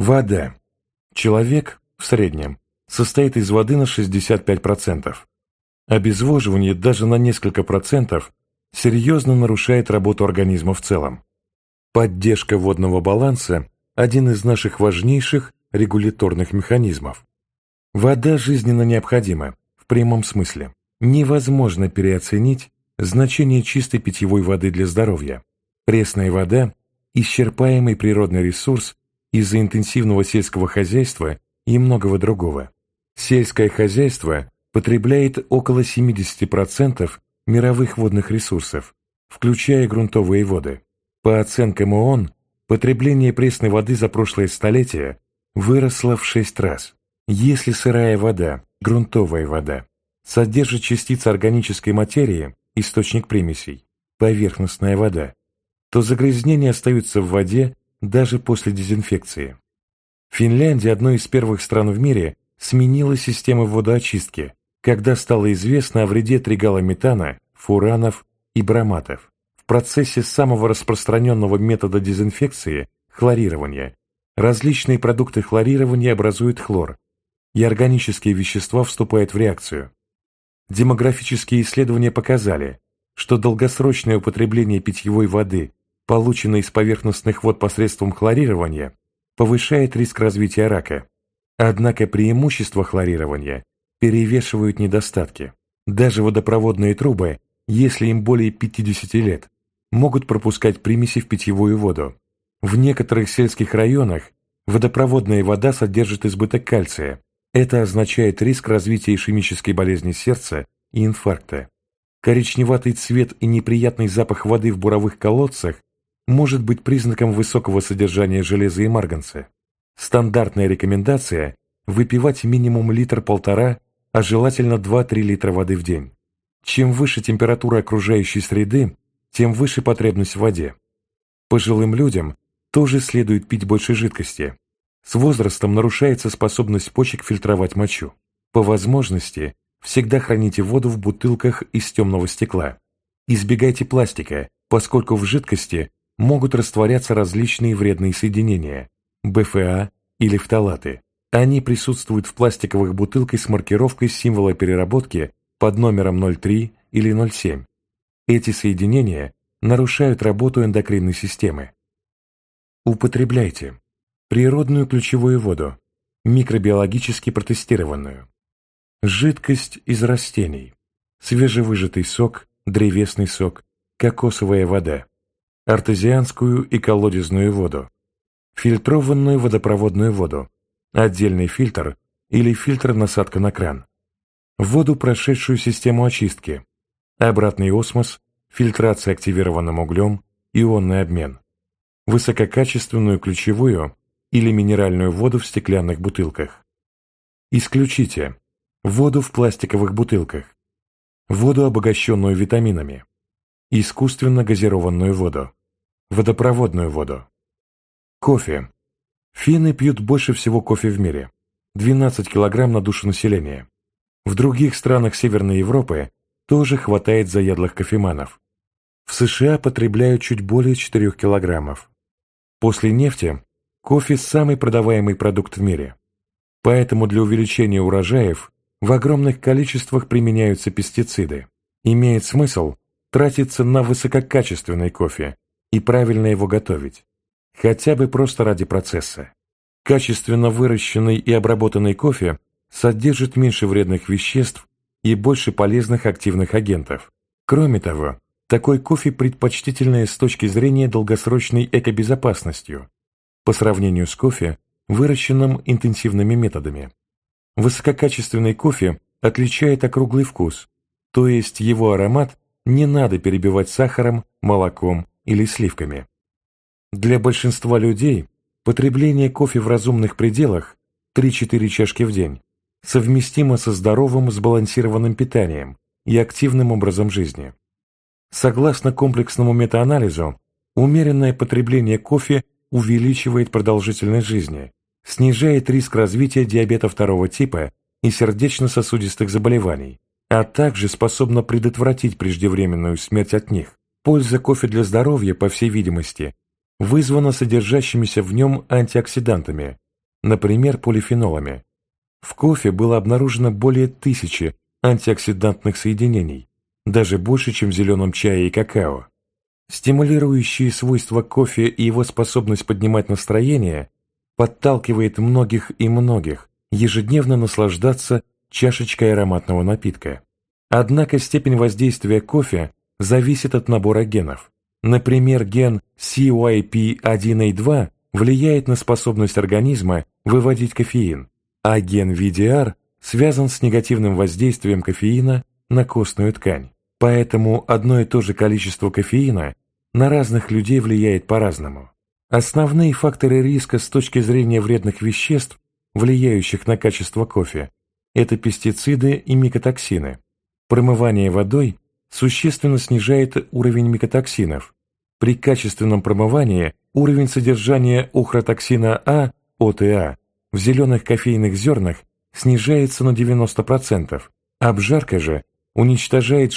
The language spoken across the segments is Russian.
Вода. Человек, в среднем, состоит из воды на 65%. Обезвоживание даже на несколько процентов серьезно нарушает работу организма в целом. Поддержка водного баланса – один из наших важнейших регуляторных механизмов. Вода жизненно необходима, в прямом смысле. Невозможно переоценить значение чистой питьевой воды для здоровья. Пресная вода – исчерпаемый природный ресурс из-за интенсивного сельского хозяйства и многого другого. Сельское хозяйство потребляет около 70% мировых водных ресурсов, включая грунтовые воды. По оценкам ООН, потребление пресной воды за прошлое столетие выросло в 6 раз. Если сырая вода, грунтовая вода, содержит частицы органической материи, источник примесей, поверхностная вода, то загрязнения остаются в воде даже после дезинфекции. Финляндия, одной из первых стран в мире, сменила систему водоочистки, когда стало известно о вреде тригалометана, фуранов и броматов. В процессе самого распространенного метода дезинфекции – хлорирования различные продукты хлорирования образуют хлор, и органические вещества вступают в реакцию. Демографические исследования показали, что долгосрочное употребление питьевой воды, полученной из поверхностных вод посредством хлорирования, повышает риск развития рака. Однако преимущества хлорирования перевешивают недостатки. Даже водопроводные трубы, если им более 50 лет, могут пропускать примеси в питьевую воду. В некоторых сельских районах водопроводная вода содержит избыток кальция. Это означает риск развития ишемической болезни сердца и инфаркта. Коричневатый цвет и неприятный запах воды в буровых колодцах может быть признаком высокого содержания железа и марганца. Стандартная рекомендация – выпивать минимум 1,5 а желательно 2-3 литра воды в день. Чем выше температура окружающей среды, тем выше потребность в воде. Пожилым людям тоже следует пить больше жидкости. С возрастом нарушается способность почек фильтровать мочу. По возможности, всегда храните воду в бутылках из темного стекла. Избегайте пластика, поскольку в жидкости могут растворяться различные вредные соединения – БФА или фталаты. Они присутствуют в пластиковых бутылках с маркировкой символа переработки под номером 03 или 07. Эти соединения нарушают работу эндокринной системы. Употребляйте природную ключевую воду, микробиологически протестированную, жидкость из растений, свежевыжатый сок, древесный сок, кокосовая вода, артезианскую и колодезную воду, фильтрованную водопроводную воду, отдельный фильтр или фильтр-насадка на кран, воду, прошедшую систему очистки, обратный осмос, фильтрация активированным углем, ионный обмен, высококачественную ключевую или минеральную воду в стеклянных бутылках. Исключите воду в пластиковых бутылках, воду, обогащенную витаминами, искусственно газированную воду, водопроводную воду. Кофе. Финны пьют больше всего кофе в мире – 12 кг на душу населения. В других странах Северной Европы тоже хватает заядлых кофеманов. В США потребляют чуть более 4 кг. После нефти кофе – самый продаваемый продукт в мире. Поэтому для увеличения урожаев в огромных количествах применяются пестициды. Имеет смысл тратиться на высококачественный кофе и правильно его готовить. Хотя бы просто ради процесса. Качественно выращенный и обработанный кофе содержит меньше вредных веществ и больше полезных активных агентов. Кроме того, такой кофе предпочтительнее с точки зрения долгосрочной экобезопасностью по сравнению с кофе, выращенным интенсивными методами. Высококачественный кофе отличает округлый вкус, то есть его аромат не надо перебивать сахаром, молоком или сливками. Для большинства людей потребление кофе в разумных пределах 3-4 чашки в день совместимо со здоровым сбалансированным питанием и активным образом жизни. Согласно комплексному метаанализу, умеренное потребление кофе увеличивает продолжительность жизни, снижает риск развития диабета 2 типа и сердечно-сосудистых заболеваний, а также способно предотвратить преждевременную смерть от них. Польза кофе для здоровья, по всей видимости, вызвана содержащимися в нем антиоксидантами, например, полифенолами. В кофе было обнаружено более 1000 антиоксидантных соединений, даже больше, чем в зеленом чае и какао. Стимулирующие свойства кофе и его способность поднимать настроение подталкивает многих и многих ежедневно наслаждаться чашечкой ароматного напитка. Однако степень воздействия кофе зависит от набора генов. Например, ген CYP1A2 влияет на способность организма выводить кофеин, а ген VDR связан с негативным воздействием кофеина на костную ткань. Поэтому одно и то же количество кофеина на разных людей влияет по-разному. Основные факторы риска с точки зрения вредных веществ, влияющих на качество кофе, это пестициды и микотоксины. Промывание водой существенно снижает уровень микотоксинов. При качественном промывании уровень содержания охротоксина А, ОТА, в зеленых кофейных зернах снижается на 90%, обжарка же уничтожает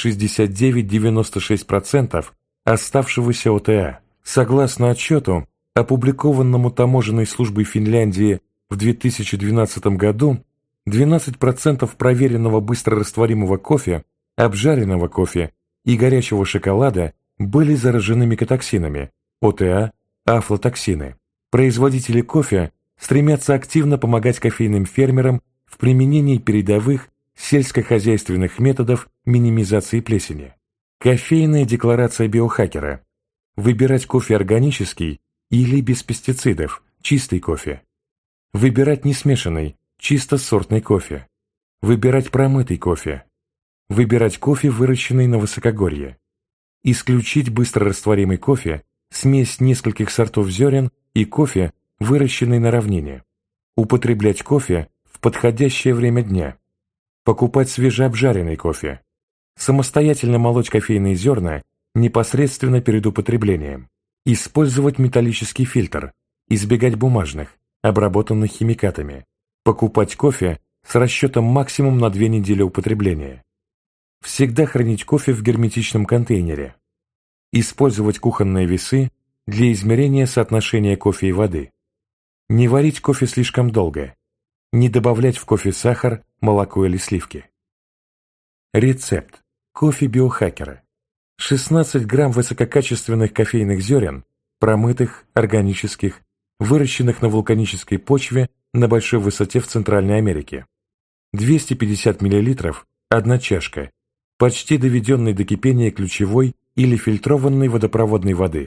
69-96% оставшегося ОТА. Согласно отчету, опубликованному таможенной службой Финляндии в 2012 году, 12% проверенного быстрорастворимого кофе, обжаренного кофе и горячего шоколада были заражены микотоксинами, ОТА, афлатоксины. Производители кофе стремятся активно помогать кофейным фермерам в применении передовых сельскохозяйственных методов минимизации плесени. Кофейная декларация биохакера. Выбирать кофе органический или без пестицидов, чистый кофе. Выбирать несмешанный, чисто сортный кофе. Выбирать промытый кофе. Выбирать кофе, выращенный на высокогорье. Исключить быстрорастворимый кофе, смесь нескольких сортов зерен и кофе, выращенный на равнине. Употреблять кофе в подходящее время дня. Покупать свежеобжаренный кофе. Самостоятельно молоть кофейные зерна непосредственно перед употреблением. Использовать металлический фильтр. Избегать бумажных, обработанных химикатами. Покупать кофе с расчетом максимум на 2 недели употребления. Всегда хранить кофе в герметичном контейнере. Использовать кухонные весы для измерения соотношения кофе и воды. Не варить кофе слишком долго. Не добавлять в кофе сахар, молоко или сливки. Рецепт. Кофе биохакера. 16 грамм высококачественных кофейных зерен, промытых, органических, выращенных на вулканической почве на большой высоте в Центральной Америке. 250 мл, 1 чашка, почти доведенной до кипения ключевой или фильтрованной водопроводной воды.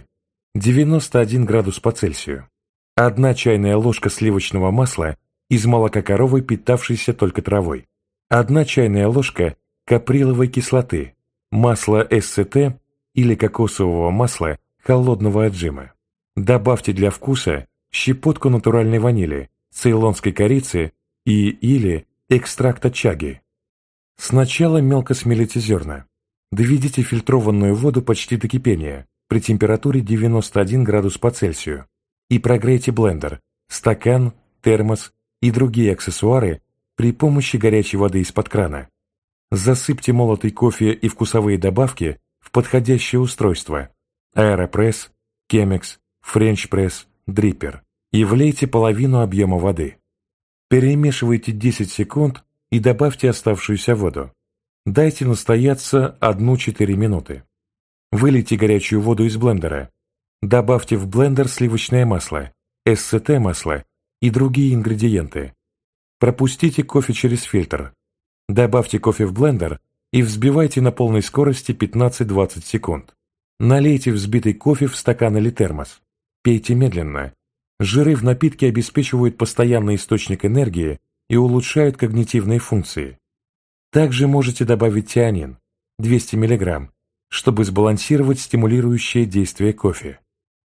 91 градус по Цельсию. 1 чайная ложка сливочного масла из молока коровы, питавшейся только травой. 1 чайная ложка каприловой кислоты, масла СЦТ или кокосового масла холодного отжима. Добавьте для вкуса щепотку натуральной ванили, цейлонской корицы или экстракта чаги. Сначала мелко смелите зерна. Доведите фильтрованную воду почти до кипения при температуре 91 градус по Цельсию и прогрейте блендер, стакан, термос и другие аксессуары при помощи горячей воды из-под крана. Засыпьте молотый кофе и вкусовые добавки в подходящее устройство аэропресс, кемекс, френч-пресс, дриппер и влейте половину объема воды. Перемешивайте 10 секунд и добавьте оставшуюся воду. Дайте настояться 1-4 минуты. Вылейте горячую воду из блендера. Добавьте в блендер сливочное масло, СЦТ-масло и другие ингредиенты. Пропустите кофе через фильтр. Добавьте кофе в блендер и взбивайте на полной скорости 15-20 секунд. Налейте взбитый кофе в стакан или термос. Пейте медленно. Жиры в напитке обеспечивают постоянный источник энергии и улучшают когнитивные функции. Также можете добавить тианин 200 мг, чтобы сбалансировать стимулирующее действие кофе.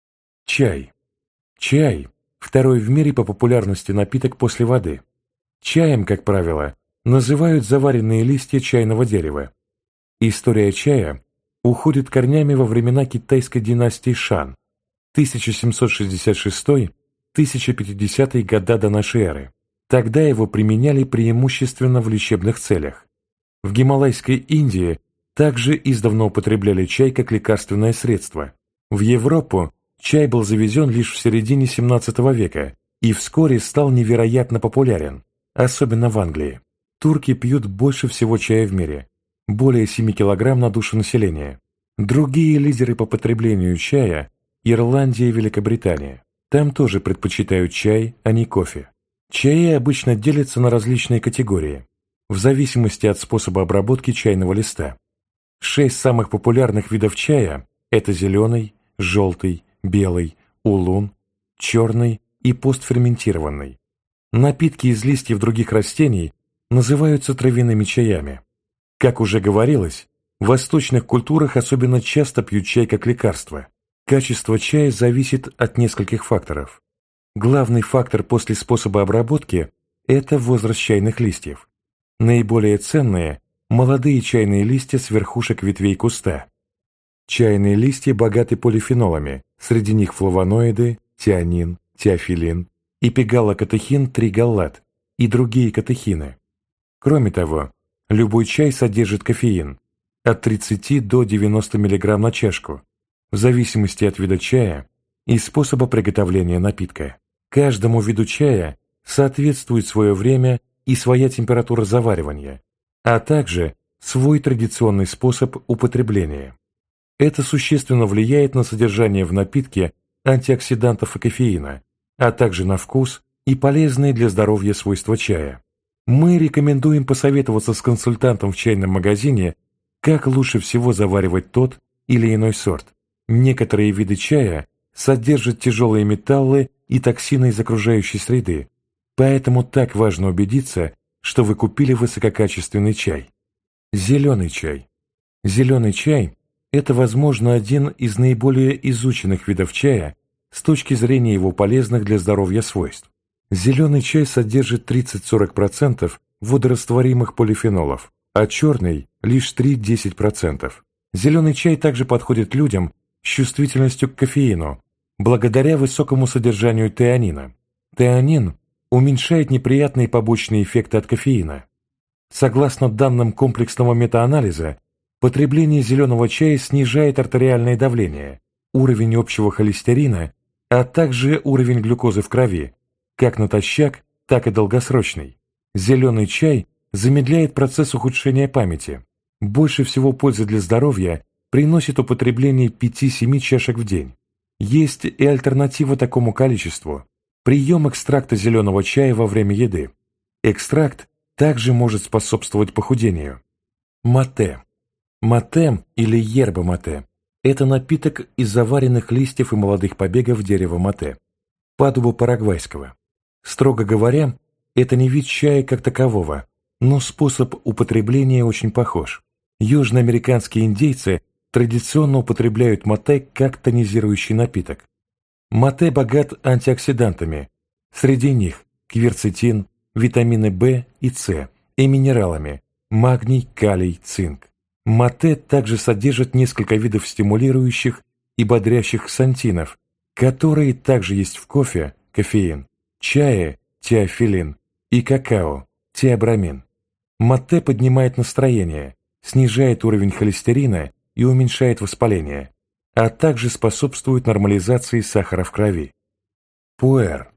Чай. Чай – второй в мире по популярности напиток после воды. Чаем, как правило, называют заваренные листья чайного дерева. История чая уходит корнями во времена китайской династии Шан, 1766-1050 года до нашей эры. Тогда его применяли преимущественно в лечебных целях. В Гималайской Индии также издавна употребляли чай как лекарственное средство. В Европу чай был завезен лишь в середине XVII века и вскоре стал невероятно популярен, особенно в Англии. Турки пьют больше всего чая в мире, более 7 кг на душу населения. Другие лидеры по потреблению чая – Ирландия и Великобритания. Там тоже предпочитают чай, а не кофе. Чаи обычно делятся на различные категории, в зависимости от способа обработки чайного листа. 6 самых популярных видов чая – это зеленый, желтый, белый, улун, черный и постферментированный. Напитки из листьев других растений называются травяными чаями. Как уже говорилось, в восточных культурах особенно часто пьют чай как лекарство. Качество чая зависит от нескольких факторов. Главный фактор после способа обработки – это возраст чайных листьев. Наиболее ценные – молодые чайные листья с верхушек ветвей куста. Чайные листья богаты полифенолами, среди них флавоноиды, тианин, теофилин, эпигалокатехин, тригаллат и другие катехины. Кроме того, любой чай содержит кофеин от 30 до 90 мг на чашку, в зависимости от вида чая и способа приготовления напитка. Каждому виду чая соответствует свое время и своя температура заваривания, а также свой традиционный способ употребления. Это существенно влияет на содержание в напитке антиоксидантов и кофеина, а также на вкус и полезные для здоровья свойства чая. Мы рекомендуем посоветоваться с консультантом в чайном магазине, как лучше всего заваривать тот или иной сорт. Некоторые виды чая содержат тяжелые металлы и токсины из окружающей среды, поэтому так важно убедиться, что вы купили высококачественный чай. Зеленый чай. Зеленый чай – это, возможно, один из наиболее изученных видов чая с точки зрения его полезных для здоровья свойств. Зеленый чай содержит 30-40% водорастворимых полифенолов, а черный – лишь 3-10%. Зеленый чай также подходит людям с чувствительностью к кофеину, благодаря высокому содержанию теанина. Теанин уменьшает неприятные побочные эффекты от кофеина. Согласно данным комплексного метаанализа, потребление зеленого чая снижает артериальное давление, уровень общего холестерина, а также уровень глюкозы в крови, как натощак, так и долгосрочный. Зеленый чай замедляет процесс ухудшения памяти. Больше всего пользы для здоровья приносит употребление 5-7 чашек в день. Есть и альтернатива такому количеству – прием экстракта зеленого чая во время еды. Экстракт также может способствовать похудению. Мате. Мате или yerba-мате – это напиток из заваренных листьев и молодых побегов дерева мате, падуба парагвайского. Строго говоря, это не вид чая как такового, но способ употребления очень похож. Южноамериканские индейцы традиционно употребляют мате как тонизирующий напиток. Мате богат антиоксидантами, среди них кверцетин, витамины В и С и минералами магний, калий, цинк. Мате также содержит несколько видов стимулирующих и бодрящих ксантинов, которые также есть в кофе, кофеин, чае, теофилин и какао, теобрамин. Мате поднимает настроение, снижает уровень холестерина и уменьшает воспаление, а также способствует нормализации сахара в крови. Пуэр.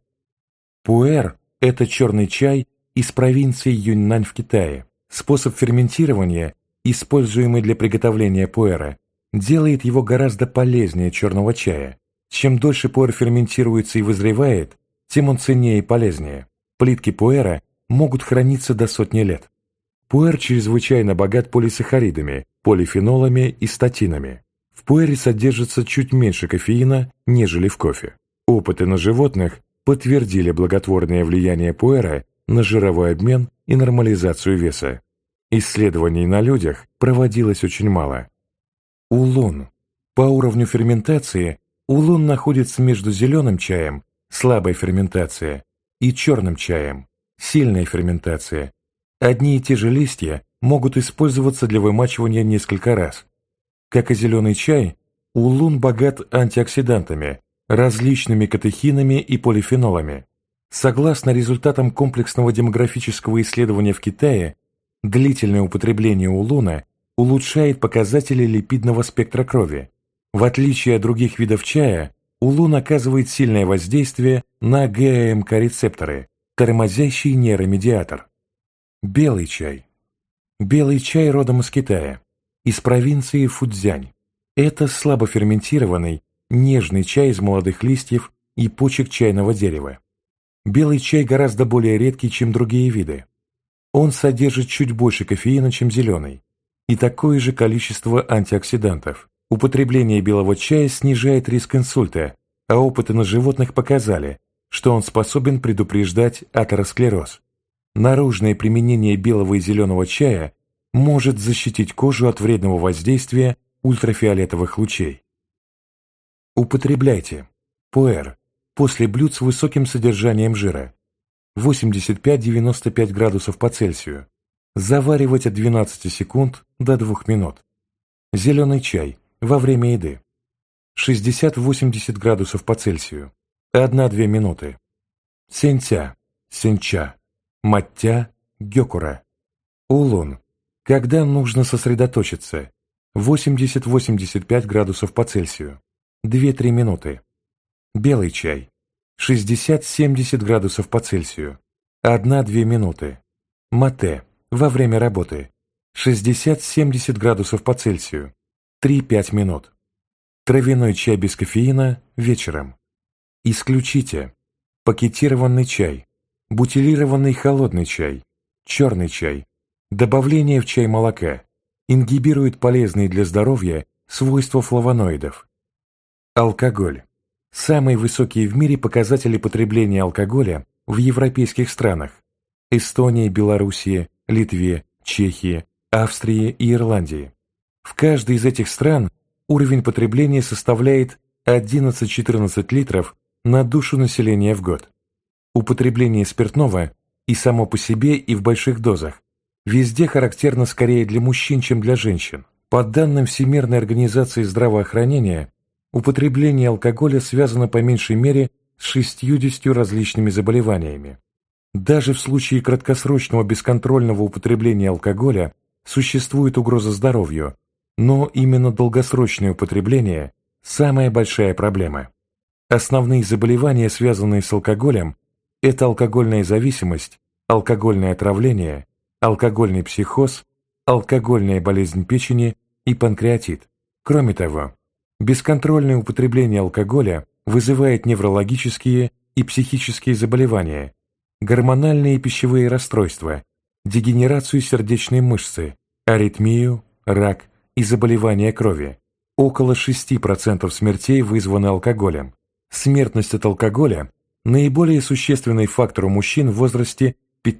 Пуэр – это черный чай из провинции Юньнань в Китае. Способ ферментирования, используемый для приготовления пуэра, делает его гораздо полезнее черного чая. Чем дольше пуэр ферментируется и вызревает, тем он ценнее и полезнее. Плитки пуэра могут храниться до сотни лет. Пуэр чрезвычайно богат полисахаридами, полифенолами и статинами. В пуэре содержится чуть меньше кофеина, нежели в кофе. Опыты на животных подтвердили благотворное влияние пуэра на жировой обмен и нормализацию веса. Исследований на людях проводилось очень мало. Улун. По уровню ферментации улун находится между зеленым чаем, слабая ферментация, и черным чаем, сильная ферментация. Одни и те же листья могут использоваться для вымачивания несколько раз. Как и зеленый чай, улун богат антиоксидантами, различными катехинами и полифенолами. Согласно результатам комплексного демографического исследования в Китае, длительное употребление улуна улучшает показатели липидного спектра крови. В отличие от других видов чая, улун оказывает сильное воздействие на ГАМК-рецепторы, тормозящий нейромедиатор. Белый чай. Белый чай родом из Китая, из провинции Фуцзянь. Это слабоферментированный, нежный чай из молодых листьев и почек чайного дерева. Белый чай гораздо более редкий, чем другие виды. Он содержит чуть больше кофеина, чем зеленый, и такое же количество антиоксидантов. Употребление белого чая снижает риск инсульта, а опыты на животных показали, что он способен предупреждать атеросклероз. Наружное применение белого и зеленого чая может защитить кожу от вредного воздействия ультрафиолетовых лучей. Употребляйте пуэр после блюд с высоким содержанием жира 85-95 градусов по Цельсию. Заваривать от 12 секунд до 2 минут. Зеленый чай во время еды 60-80 градусов по Цельсию. 1-2 минуты. Сенця, сенча, маття, гёкура. Улун. Когда нужно сосредоточиться. 80-85 градусов по Цельсию. 2-3 минуты. Белый чай. 60-70 градусов по Цельсию. 1-2 минуты. Мате. Во время работы. 60-70 градусов по Цельсию. 3-5 минут. Травяной чай без кофеина вечером. Исключите пакетированный чай, бутилированный холодный чай, черный чай. Добавление в чай молока ингибирует полезные для здоровья свойства флавоноидов. Алкоголь. Самые высокие в мире показатели потребления алкоголя в европейских странах: Эстонии, Белоруссии, Литве, Чехии, Австрии и Ирландии. В каждой из этих стран уровень потребления составляет 11-14 литров на душу населения в год. Употребление спиртного и само по себе, и в больших дозах везде характерно скорее для мужчин, чем для женщин. По данным Всемирной организации здравоохранения, употребление алкоголя связано по меньшей мере с 60 различными заболеваниями. Даже в случае краткосрочного бесконтрольного употребления алкоголя существует угроза здоровью, но именно долгосрочное употребление – самая большая проблема. Основные заболевания, связанные с алкоголем, это алкогольная зависимость, алкогольное отравление, алкогольный психоз, алкогольная болезнь печени и панкреатит. Кроме того, бесконтрольное употребление алкоголя вызывает неврологические и психические заболевания, гормональные и пищевые расстройства, дегенерацию сердечной мышцы, аритмию, рак и заболевания крови. Около 6% смертей вызваны алкоголем. Смертность от алкоголя – наиболее существенный фактор у мужчин в возрасте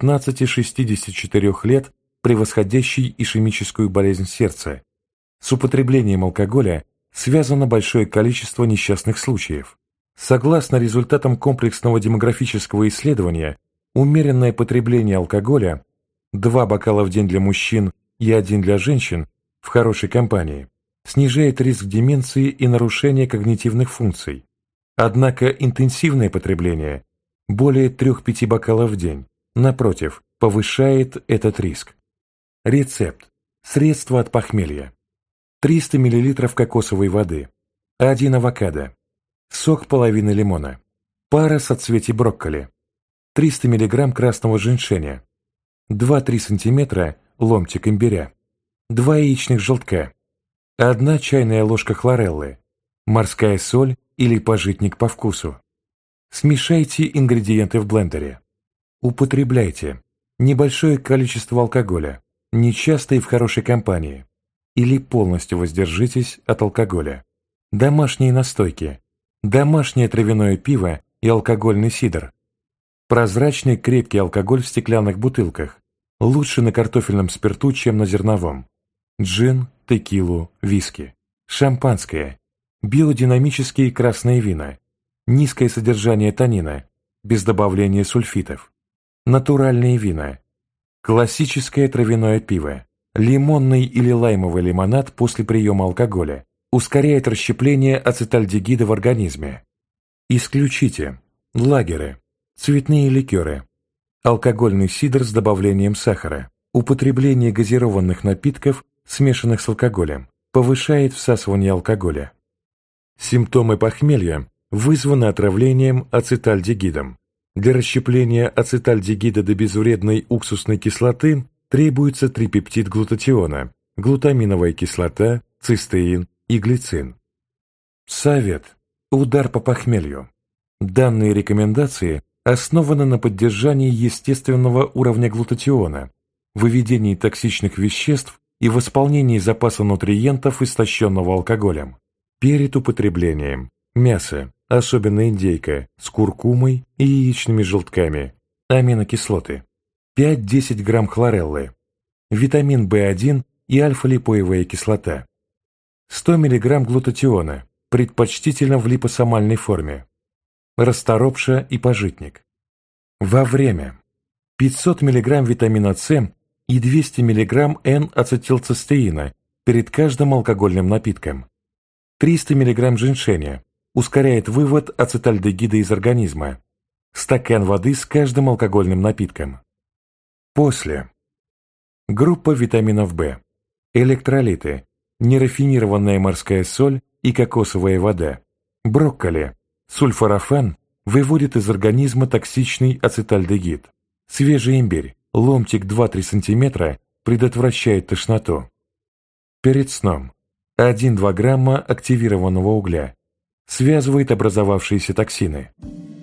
15-64 лет, превосходящий ишемическую болезнь сердца. С употреблением алкоголя связано большое количество несчастных случаев. Согласно результатам комплексного демографического исследования, умеренное потребление алкоголя – 2 бокала в день для мужчин и 1 для женщин в хорошей компании – снижает риск деменции и нарушения когнитивных функций. Однако интенсивное потребление – более 3-5 бокалов в день, напротив, повышает этот риск. Рецепт. Средство от похмелья. 300 мл кокосовой воды, 1 авокадо, сок половины лимона, пара соцветий брокколи, 300 мг красного женьшеня, 2-3 см ломтик имбиря, 2 яичных желтка, 1 чайная ложка хлореллы, морская соль или пажитник по вкусу. Смешайте ингредиенты в блендере. Употребляйте небольшое количество алкоголя, нечасто и в хорошей компании, или полностью воздержитесь от алкоголя. Домашние настойки, домашнее травяное пиво и алкогольный сидр. Прозрачный крепкий алкоголь в стеклянных бутылках, лучше на картофельном спирту, чем на зерновом. Джин, текилу, виски. Шампанское, биодинамические красные вина, низкое содержание танина, без добавления сульфитов. Натуральные вина. Классическое травяное пиво, лимонный или лаймовый лимонад после приема алкоголя ускоряет расщепление ацетальдегида в организме. Исключите лагеры, цветные ликеры, алкогольный сидр с добавлением сахара. Употребление газированных напитков, смешанных с алкоголем, повышает всасывание алкоголя. Симптомы похмелья вызваны отравлением ацетальдегидом. Для расщепления ацетальдегида до безвредной уксусной кислоты требуется трипептид глутатиона, глутаминовая кислота, цистеин и глицин. Совет. Удар по похмелью. Данные рекомендации основаны на поддержании естественного уровня глутатиона, выведении токсичных веществ и восполнении запаса нутриентов, истощенного алкоголем. Перед употреблением мясо, особенно индейка, с куркумой и яичными желтками, аминокислоты, 5-10 грамм хлореллы, витамин В1 и альфа-липоевая кислота, 100 мг глутатиона, предпочтительно в липосомальной форме, расторопша и пажитник. Во время 500 мг витамина С и 200 мг N-ацетилцистеина перед каждым алкогольным напитком, 300 мг женьшеня, ускоряет вывод ацетальдегида из организма, стакан воды с каждым алкогольным напитком. После. Группа витаминов В, электролиты, нерафинированная морская соль и кокосовая вода, брокколи, сульфорафан выводит из организма токсичный ацетальдегид, свежий имбирь, ломтик 2-3 см предотвращает тошноту. Перед сном 1-2 грамма активированного угля связывает образовавшиеся токсины.